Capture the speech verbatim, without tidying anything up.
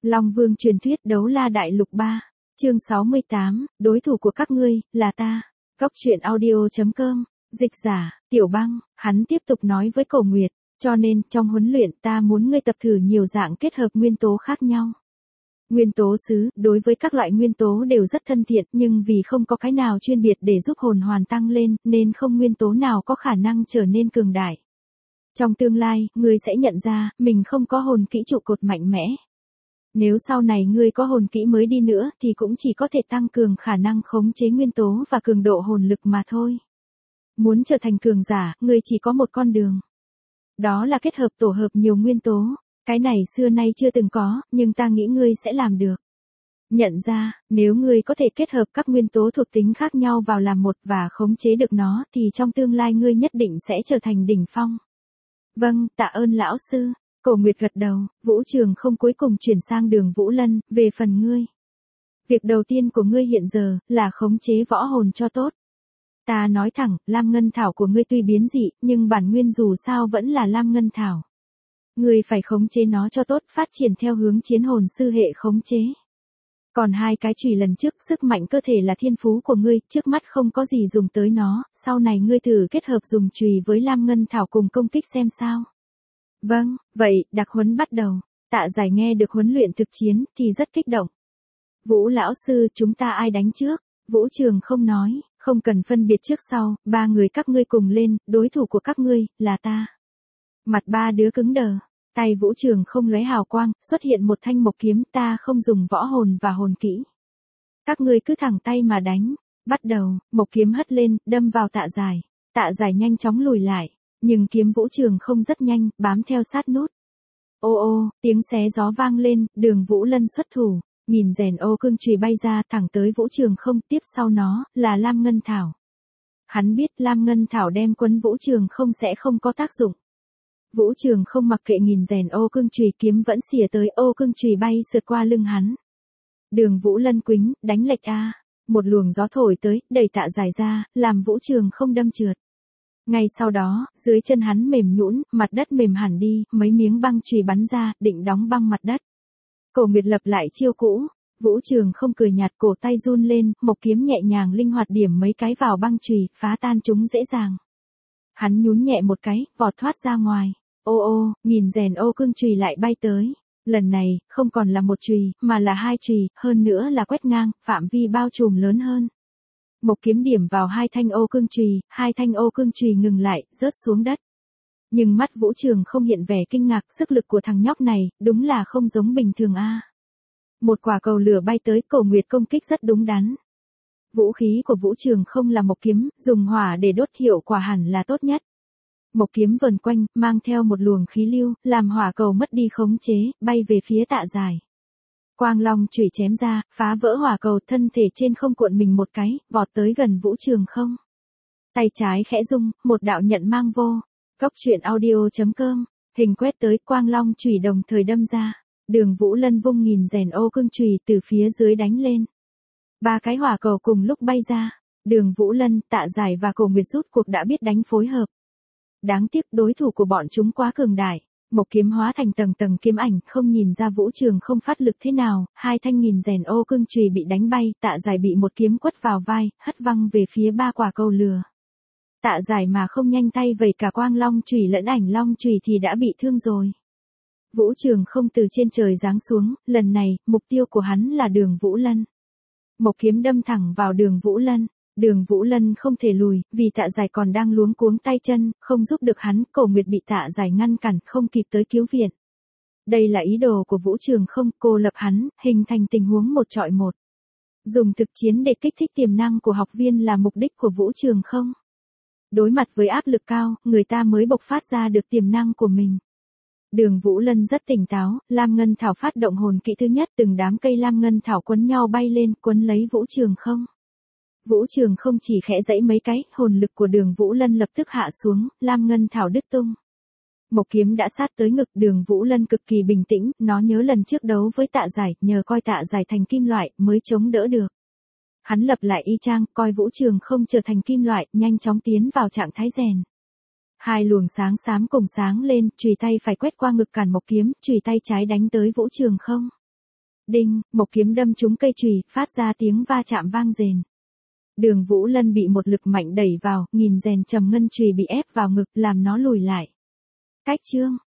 Long Vương truyền thuyết đấu la đại lục ba, chương sáu mươi tám, đối thủ của các ngươi, là ta. Góc truyện audio chấm com, dịch giả, Tiểu Băng, hắn tiếp tục nói với Cổ Nguyệt, cho nên trong huấn luyện ta muốn ngươi tập thử nhiều dạng kết hợp nguyên tố khác nhau. Nguyên tố sứ, đối với các loại nguyên tố đều rất thân thiện, nhưng vì không có cái nào chuyên biệt để giúp hồn hoàn tăng lên, nên không nguyên tố nào có khả năng trở nên cường đại. Trong tương lai, ngươi sẽ nhận ra, mình không có hồn kỹ trụ cột mạnh mẽ. Nếu sau này ngươi có hồn kỹ mới đi nữa thì cũng chỉ có thể tăng cường khả năng khống chế nguyên tố và cường độ hồn lực mà thôi. Muốn trở thành cường giả, ngươi chỉ có một con đường. Đó là kết hợp tổ hợp nhiều nguyên tố. Cái này xưa nay chưa từng có, nhưng ta nghĩ ngươi sẽ làm được. Nhận ra, nếu ngươi có thể kết hợp các nguyên tố thuộc tính khác nhau vào làm một và khống chế được nó thì trong tương lai ngươi nhất định sẽ trở thành đỉnh phong. Vâng, tạ ơn lão sư. Cổ Nguyệt gật đầu, Vũ Trường không cuối cùng chuyển sang Đường Vũ Lân, về phần ngươi. Việc đầu tiên của ngươi hiện giờ, là khống chế võ hồn cho tốt. Ta nói thẳng, Lam Ngân Thảo của ngươi tuy biến dị, nhưng bản nguyên dù sao vẫn là Lam Ngân Thảo. Ngươi phải khống chế nó cho tốt, phát triển theo hướng chiến hồn sư hệ khống chế. Còn hai cái chùy lần trước, sức mạnh cơ thể là thiên phú của ngươi, trước mắt không có gì dùng tới nó, sau này ngươi thử kết hợp dùng chùy với Lam Ngân Thảo cùng công kích xem sao. Vâng, vậy, đặc huấn bắt đầu. Tạ Giải nghe được huấn luyện thực chiến, thì rất kích động. Vũ lão sư, chúng ta ai đánh trước? Vũ Trường không nói, không cần phân biệt trước sau, ba người các ngươi cùng lên, đối thủ của các ngươi, là ta. Mặt ba đứa cứng đờ, tay Vũ Trường không lóe hào quang, xuất hiện một thanh mộc kiếm, ta không dùng võ hồn và hồn kỹ. Các ngươi cứ thẳng tay mà đánh, bắt đầu, mộc kiếm hất lên, đâm vào Tạ Giải. Tạ Giải nhanh chóng lùi lại. Nhưng kiếm Vũ Trường không rất nhanh, bám theo sát nút. Ô ô, tiếng xé gió vang lên, Đường Vũ Lân xuất thủ, nhìn rèn ô cương chùy bay ra thẳng tới Vũ Trường không, tiếp sau nó, là Lam Ngân Thảo. Hắn biết Lam Ngân Thảo đem quấn Vũ Trường không sẽ không có tác dụng. Vũ Trường không mặc kệ nhìn rèn ô cương chùy, kiếm vẫn xỉa tới, ô cương chùy bay sượt qua lưng hắn. Đường Vũ Lân quính, đánh lệch a, một luồng gió thổi tới, đẩy Tạ Giải ra, làm Vũ Trường không đâm trượt. Ngay sau đó, dưới chân hắn mềm nhũn, mặt đất mềm hẳn đi, mấy miếng băng chùy bắn ra, định đóng băng mặt đất. Cổ Nguyệt lập lại chiêu cũ, Vũ Trường không cười nhạt, cổ tay run lên, mộc kiếm nhẹ nhàng linh hoạt điểm mấy cái vào băng chùy, phá tan chúng dễ dàng. Hắn nhún nhẹ một cái, vọt thoát ra ngoài. Ô ô, nhìn rèn ô cương chùy lại bay tới. Lần này, không còn là một chùy, mà là hai chùy, hơn nữa là quét ngang, phạm vi bao trùm lớn hơn. Mộc kiếm điểm vào hai thanh ô cương chùy, hai thanh ô cương chùy ngừng lại, rớt xuống đất. Nhưng mắt Vũ Trường không hiện vẻ kinh ngạc, sức lực của thằng nhóc này, đúng là không giống bình thường a. Một quả cầu lửa bay tới, Cổ Nguyệt công kích rất đúng đắn. Vũ khí của Vũ Trường không là mộc kiếm, dùng hỏa để đốt hiệu quả hẳn là tốt nhất. Mộc kiếm vần quanh, mang theo một luồng khí lưu, làm hỏa cầu mất đi khống chế, bay về phía Tạ Giải. Quang long chùy chém ra, phá vỡ hỏa cầu, thân thể trên không cuộn mình một cái, vọt tới gần Vũ Trường không. Tay trái khẽ rung, một đạo nhận mang vô. Góc truyện audio chấm com, hình quét tới, quang long chùy đồng thời đâm ra. Đường Vũ Lân vung nghìn rèn ô cương chùy từ phía dưới đánh lên. Ba cái hỏa cầu cùng lúc bay ra. Đường Vũ Lân, Tạ Giải và Cổ Nguyệt rút cuộc đã biết đánh phối hợp. Đáng tiếc đối thủ của bọn chúng quá cường đại. Mộc kiếm hóa thành tầng tầng kiếm ảnh, không nhìn ra Vũ Trường không phát lực thế nào, hai thanh nghìn rèn ô cương chùy bị đánh bay, Tạ Giải bị một kiếm quất vào vai, hất văng về phía ba quả cầu lửa. Tạ Giải mà không nhanh tay vẩy cả quang long chùy lẫn ảnh long chùy thì đã bị thương rồi. Vũ Trường không từ trên trời giáng xuống, lần này, mục tiêu của hắn là Đường Vũ Lân. Mộc kiếm đâm thẳng vào Đường Vũ Lân. Đường Vũ Lân không thể lùi, vì Tạ Giải còn đang luống cuống tay chân, không giúp được hắn, Cổ Nguyệt bị Tạ Giải ngăn cản, không kịp tới cứu viện. Đây là ý đồ của Vũ Trường không, cô lập hắn, hình thành tình huống một chọi một. Dùng thực chiến để kích thích tiềm năng của học viên là mục đích của Vũ Trường không. Đối mặt với áp lực cao, người ta mới bộc phát ra được tiềm năng của mình. Đường Vũ Lân rất tỉnh táo, Lam Ngân Thảo phát động hồn kỹ thứ nhất, từng đám cây Lam Ngân Thảo quấn nhau bay lên, quấn lấy Vũ Trường không. Vũ Trường không chỉ khẽ dãy mấy cái, hồn lực của Đường Vũ Lân lập tức hạ xuống, Lam Ngân Thảo đứt tung. Mộc kiếm đã sát tới ngực, Đường Vũ Lân cực kỳ bình tĩnh, nó nhớ lần trước đấu với Tạ Giải, nhờ coi Tạ Giải thành kim loại, mới chống đỡ được. Hắn lập lại y chang, coi Vũ Trường không trở thành kim loại, nhanh chóng tiến vào trạng thái rèn. Hai luồng sáng xám cùng sáng lên, chùy tay phải quét qua ngực cản Mộc kiếm, chùy tay trái đánh tới Vũ Trường không. Đinh, một kiếm đâm trúng cây chùy, phát ra tiếng va chạm vang rền. Đường Vũ Lân bị một lực mạnh đẩy vào, nghìn rèn trầm ngân chùy bị ép vào ngực, làm nó lùi lại. Cách chương